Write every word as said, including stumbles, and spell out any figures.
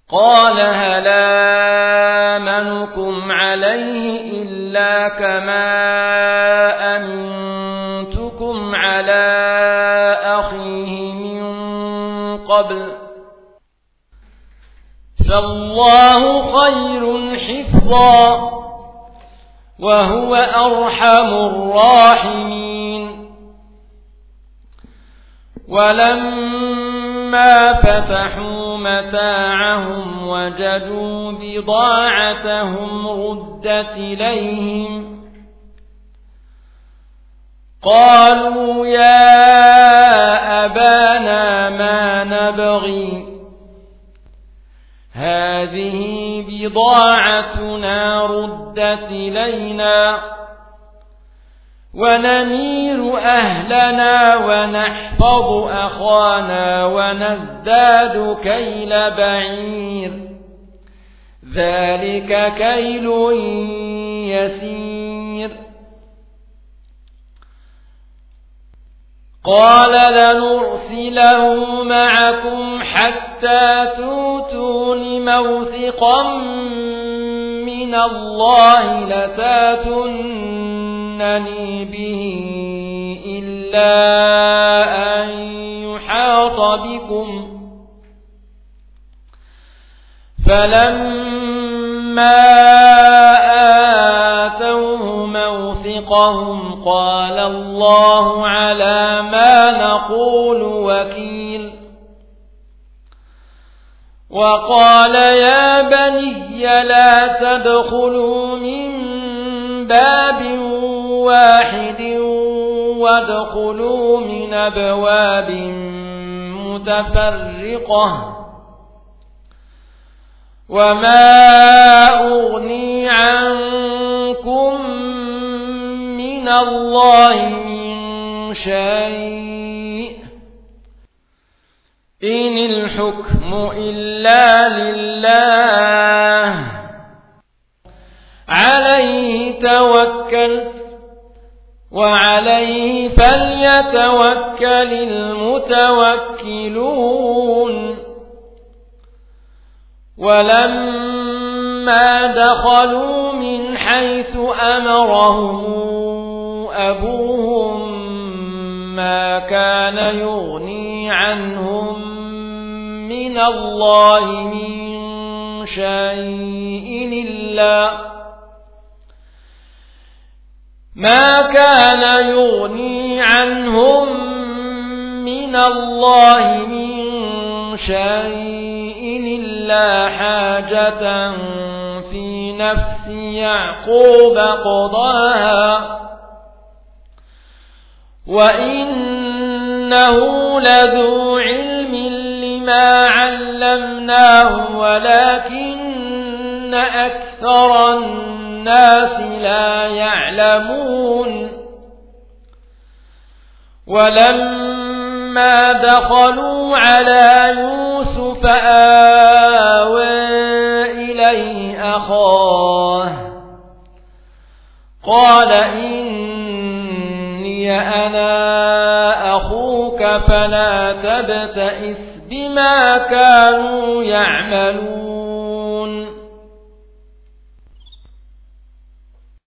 قال هل آمنكم عليه إلا كما أمنتكم على أخيه من قبل فالله خير حفظا وهو أرحم الراحمين. ولما فتحوا متاعهم وجدوا بضاعتهم ردت إليهم قالوا يا أبانا ما نبغي هذه بضاعتنا ردت إلينا ونمير أهلنا ونحفظ أخانا ونزداد كيل بعير ذلك كيل يسير. قال لنرسله معكم حتى توتون موثقا من الله لتاتونني به إلا أن يحاط بكم فلما آتوه موثقهم قال الله على ما نقول وكيل. وقال يا بني لا تدخلوا من باب واحد وادخلوا من أبواب متفرقة وما أغني عنكم من الله من شيء إن الحكم إلا لله عليه توكلت وعليه فليتوكل المتوكلون. ولما دخلوا من حيث أمرهم أبوهم ما كان يغني عنهم من الله من شيء إلا ما كان يغني عنهم من الله من شيء إلا حاجة في نفس يعقوب قضاها وإنه لذو علم لما علمناه ولكن أكثر الناس لا يعلمون. ولما دخلوا على يوسف آوى إليه أخاه قال إني أنا أخوك فلا تبتئس بما كانوا يعملون.